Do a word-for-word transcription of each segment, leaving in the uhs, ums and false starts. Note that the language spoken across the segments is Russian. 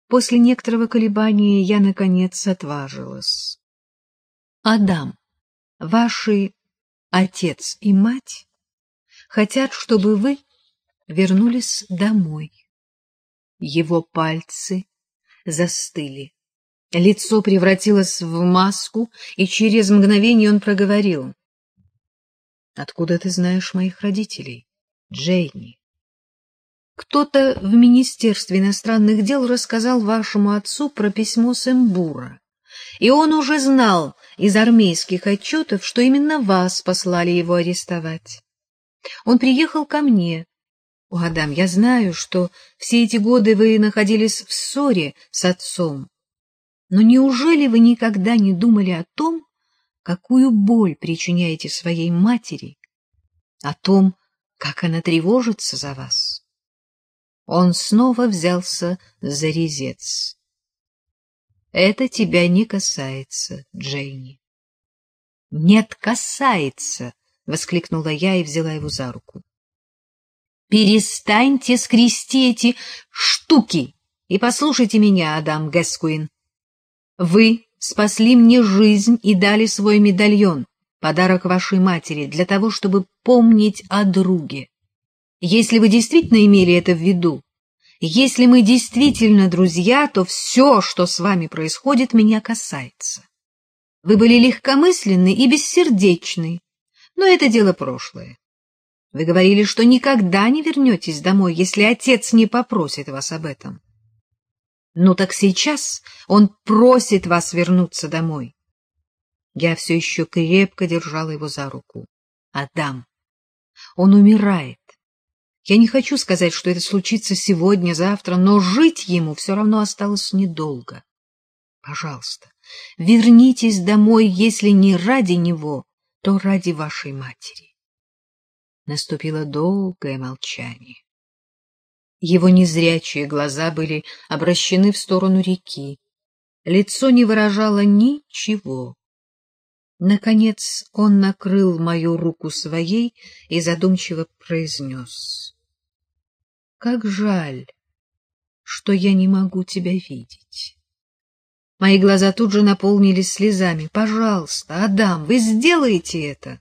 После некоторого колебания я, наконец, отважилась. Адам, ваши отец и мать хотят, чтобы вы вернулись домой. Его пальцы застыли. Лицо превратилось в маску, и через мгновение он проговорил. — Откуда ты знаешь моих родителей, Джейни? — Кто-то в Министерстве иностранных дел рассказал вашему отцу про письмо Сэмбура, и он уже знал из армейских отчетов, что именно вас послали его арестовать. Он приехал ко мне. О, Адам, я знаю, что все эти годы вы находились в ссоре с отцом, но неужели вы никогда не думали о том, какую боль причиняете своей матери, о том, как она тревожится за вас? Он снова взялся за резец. Это тебя не касается, Джейни. — Нет, касается! — воскликнула я и взяла его за руку. — Перестаньте скрести эти штуки и послушайте меня, Адам Гэскуин. Вы спасли мне жизнь и дали свой медальон, подарок вашей матери, для того, чтобы помнить о друге. Если вы действительно имели это в виду, если мы действительно друзья, то все, что с вами происходит, меня касается. Вы были легкомысленны и бессердечны, но это дело прошлое. Вы говорили, что никогда не вернетесь домой, если отец не попросит вас об этом. Ну так сейчас он просит вас вернуться домой. Я все еще крепко держала его за руку. Адам, он умирает. Я не хочу сказать, что это случится сегодня, завтра, но жить ему все равно осталось недолго. Пожалуйста, вернитесь домой, если не ради него, то ради вашей матери. Наступило долгое молчание. Его незрячие глаза были обращены в сторону реки. Лицо не выражало ничего. Наконец он накрыл мою руку своей и задумчиво произнес. — Как жаль, что я не могу тебя видеть. Мои глаза тут же наполнились слезами. — Пожалуйста, Адам, вы сделаете это.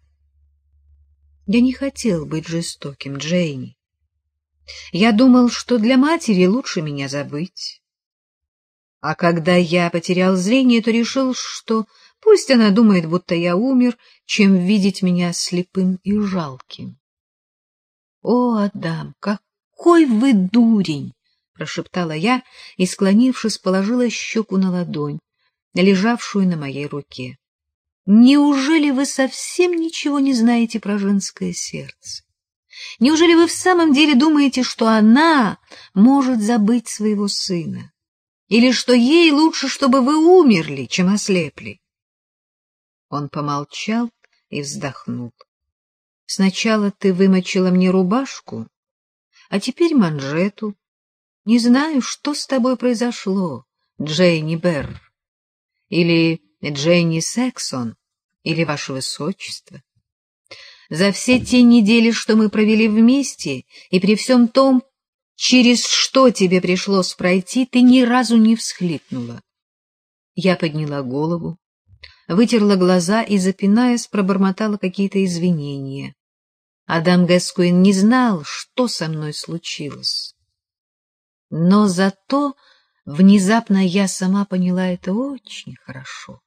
Я не хотел быть жестоким, Джейни. Я думал, что для матери лучше меня забыть. А когда я потерял зрение, то решил, что пусть она думает, будто я умер, чем видеть меня слепым и жалким. — О, Адам, какой вы дурень! — прошептала я и, склонившись, положила щеку на ладонь, лежавшую на моей руке. — Неужели вы совсем ничего не знаете про женское сердце? Неужели вы в самом деле думаете, что она может забыть своего сына? Или что ей лучше, чтобы вы умерли, чем ослепли? Он помолчал и вздохнул. — Сначала ты вымочила мне рубашку, а теперь манжету. Не знаю, что с тобой произошло, Джейни Берр, или Джейни Сексон, или ваше высочество. За все те недели, что мы провели вместе, и при всем том, через что тебе пришлось пройти, ты ни разу не всхлипнула. Я подняла голову, вытерла глаза и, запинаясь, пробормотала какие-то извинения. Адам Гэскуин не знал, что со мной случилось. Но зато внезапно я сама поняла это очень хорошо.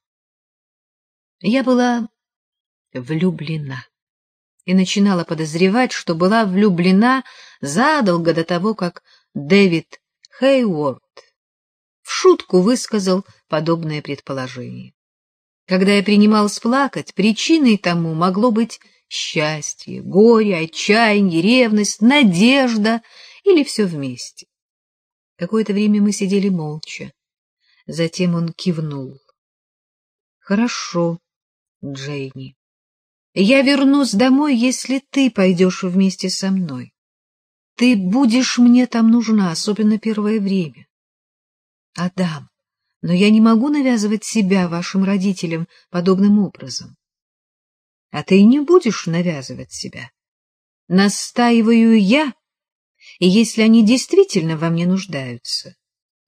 Я была влюблена и начинала подозревать, что была влюблена задолго до того, как Дэвид Хейворд в шутку высказал подобное предположение. Когда я принималась плакать, причиной тому могло быть счастье, горе, отчаяние, ревность, надежда или все вместе. Какое-то время мы сидели молча. Затем он кивнул. — Хорошо, Джейни. Я вернусь домой, если ты пойдешь вместе со мной. Ты будешь мне там нужна, особенно первое время. Адам, но я не могу навязывать себя вашим родителям подобным образом. А ты не будешь навязывать себя. Настаиваю я, и если они действительно во мне нуждаются,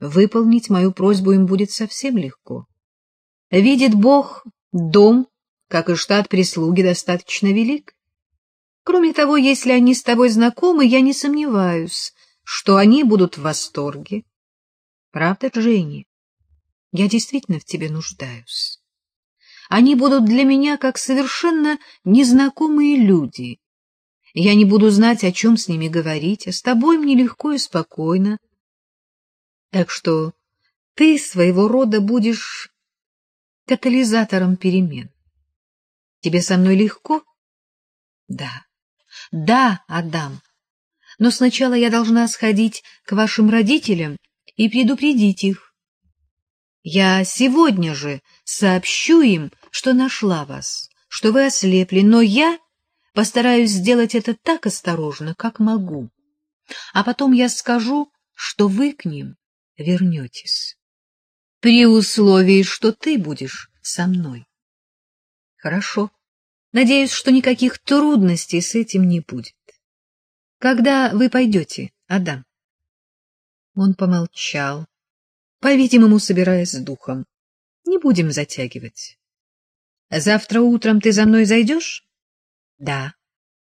выполнить мою просьбу им будет совсем легко. Видит Бог, дом, как и штат прислуги, достаточно велик. Кроме того, если они с тобой знакомы, я не сомневаюсь, что они будут в восторге. Правда, Дженни? Я действительно в тебе нуждаюсь. Они будут для меня как совершенно незнакомые люди. Я не буду знать, о чем с ними говорить, а с тобой мне легко и спокойно. Так что ты своего рода будешь катализатором перемен. Тебе со мной легко? Да. Да, Адам. Но сначала я должна сходить к вашим родителям и предупредить их. Я сегодня же сообщу им, что нашла вас, что вы ослепли, но я постараюсь сделать это так осторожно, как могу. А потом я скажу, что вы к ним вернетесь, при условии, что ты будешь со мной. Хорошо. Надеюсь, что никаких трудностей с этим не будет. Когда вы пойдете, Адам? Он помолчал, по-видимому, собираясь с духом. Не будем затягивать. Завтра утром ты за мной зайдешь? Да.